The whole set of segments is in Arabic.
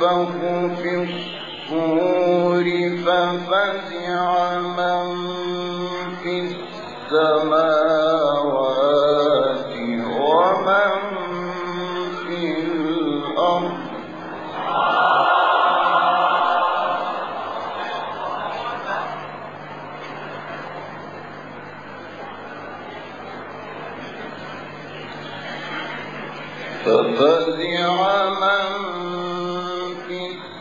في الصور ففزع من في السماوات ومن في الأرض ففزع من في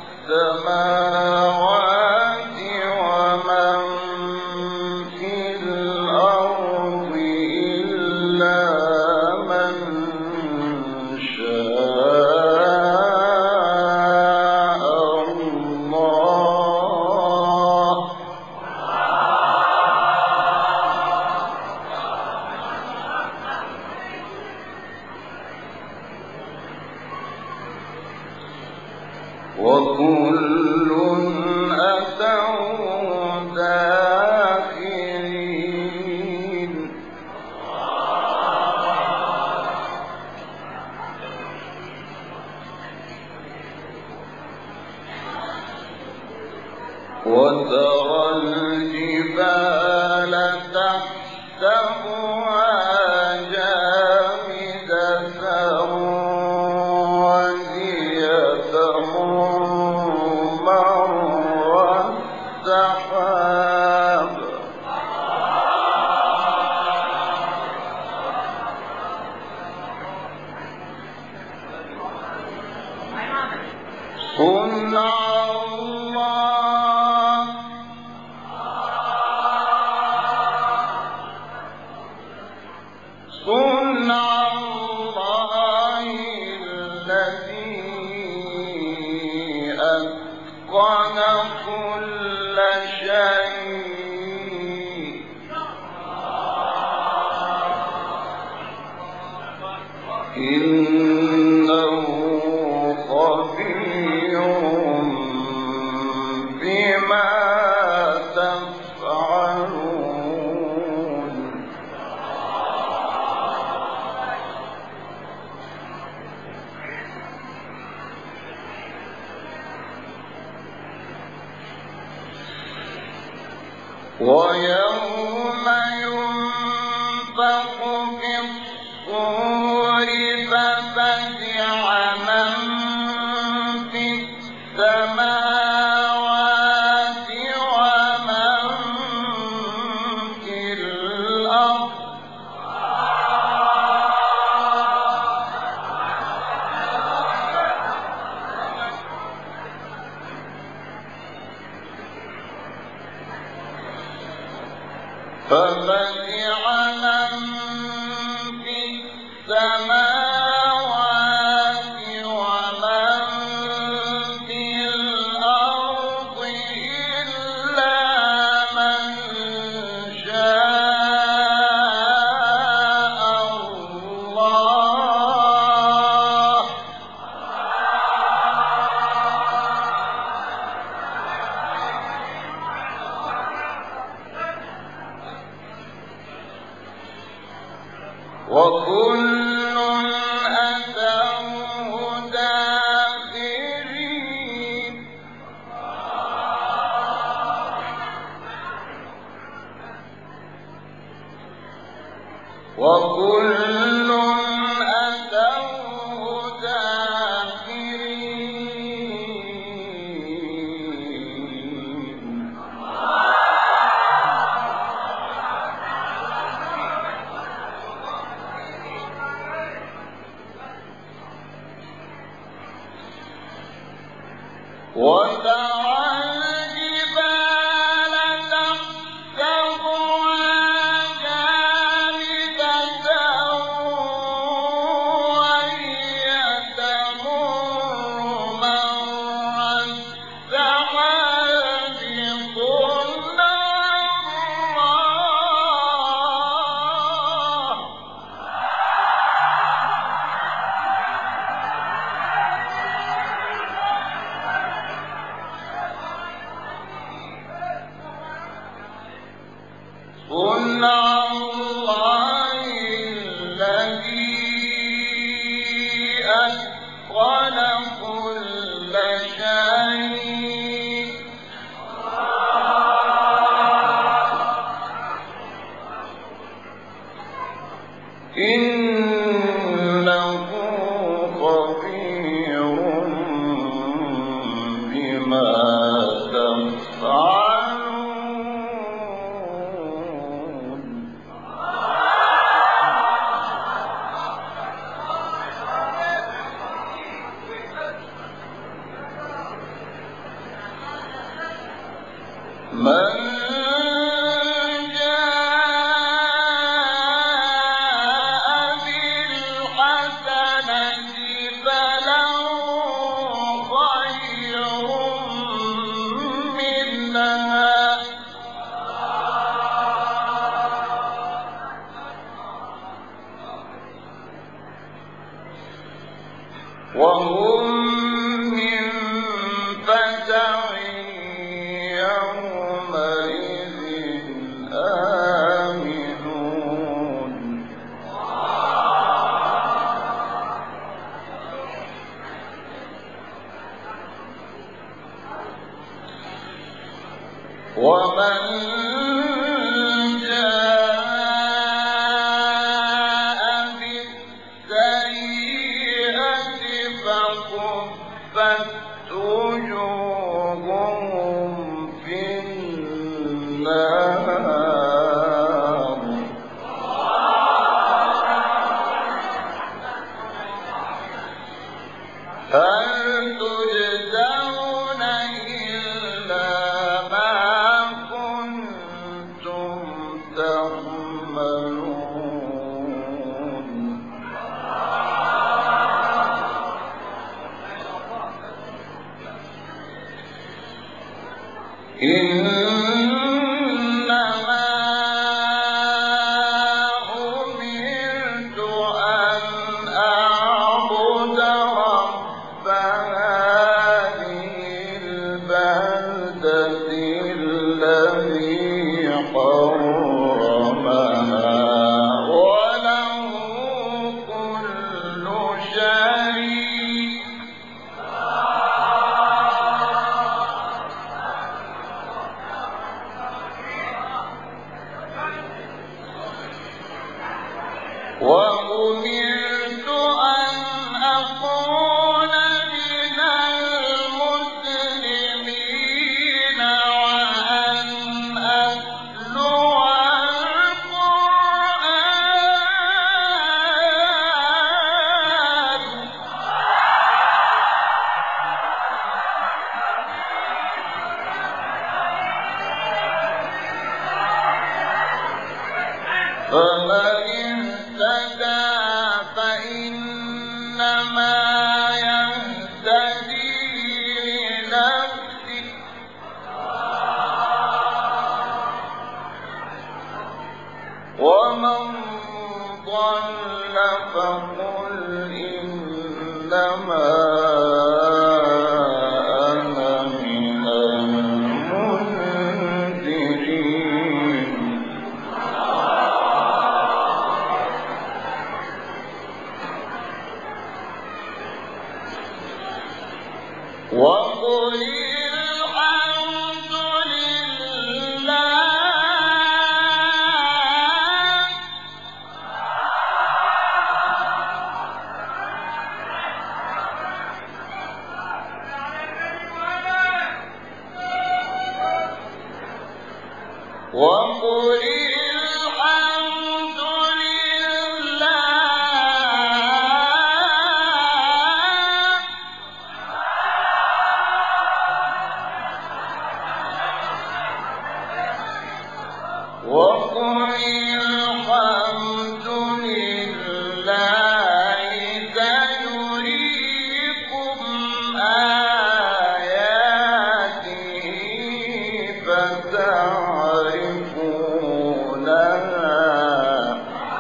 السماوات ومن في الأرض إلا من شاء الله وكل أتوا داخرين وترى الجبال تحسبها جامدة وهي تمر مر السحاب صنع الله الذي أتقن كل شيء إنه خبير بما تفعلون ويوم ينفخ في الصور ففزع من في السماوات ومن في الأرض ففزع من في السماوات ومن في الأرض إلا من شاء الله وكل أتوه داخرين وكل أتوه داخرين وترى الجبال تحسبها جامدة وهي تمر مر السحاب صنع الله شيء إنه خبير بما تفعلون من جاء بالحسنة فله خير منها وهم من فزع يومئذ آمنون ومن جاء بالسيئة فكفت وجوههم في النار هل تجزون إلا ما كنتم تعملون إنما أمرت أن أعبد رب هذه البلدة الذي حرمها وله كل شيء وأمرت أن أكون من المسلمين وأن أتلو القرآن فمن اهتدى فإنما يهتدي لنفسه ومن ضل فقل إنما أنا من المنذرين وقل الحمد لله وقل الحمد لله وقل الحمد لله سيريكم آياته فتعرفونها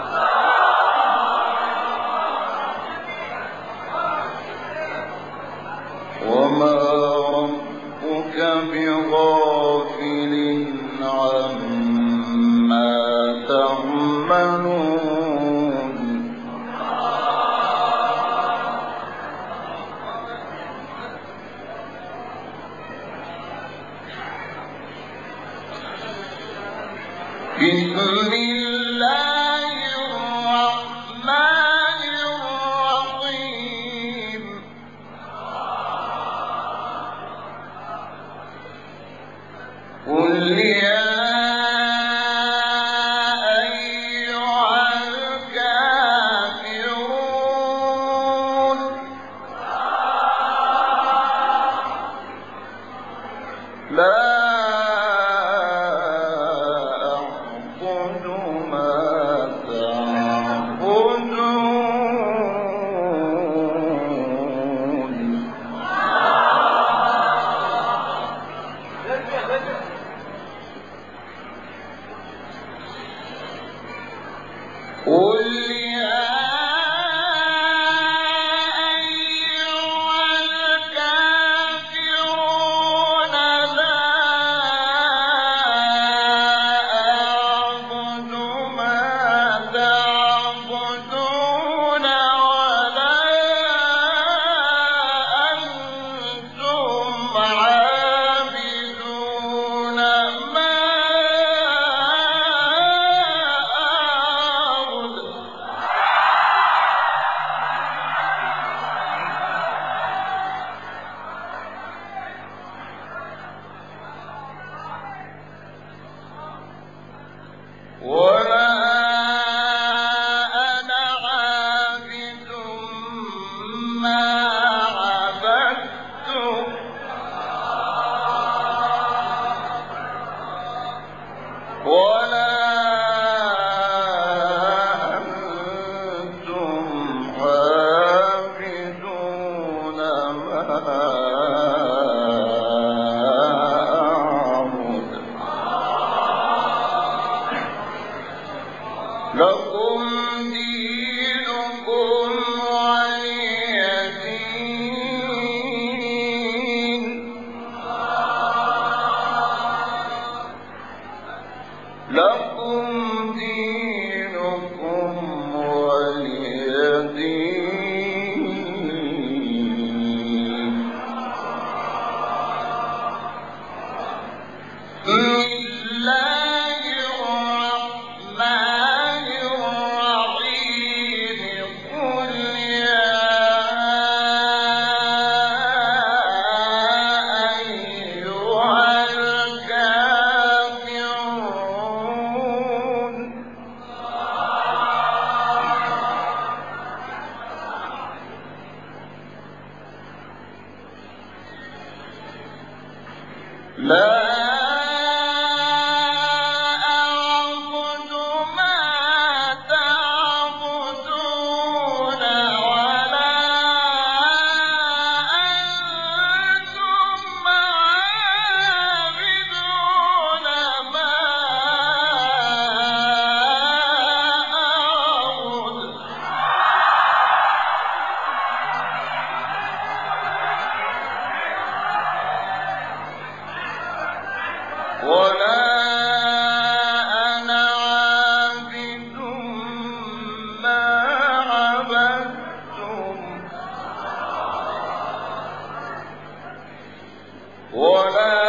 وما ربك بغافل عما تعملون بسم الله الرحمن الرحيم قل يا أيها الكافرون لا أعبد ما تعبدون قل يا أيها الكافرون لا أعبد ما تعبدون ولا أنتم عابدون ما أعبد ولا أنا عابد ما عبدتم ولا أنتم عابدون ما أعبد لكم دينكم ولي دين لكم دينكم ولي دين بسم الله الرحمن الرحيم قل يا أيها الكافرون لا أعبد ما تعبدون ولا أنتم عابدون ما أعبد ولا أنا عابد ما عبدتم ولا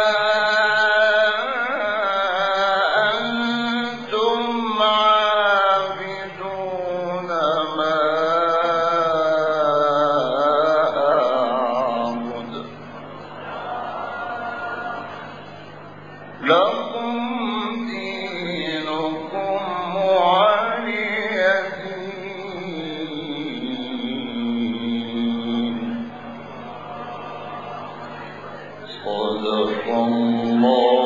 أنتم عابدون ما أعبد لكم دينكم ولي دين صدق الله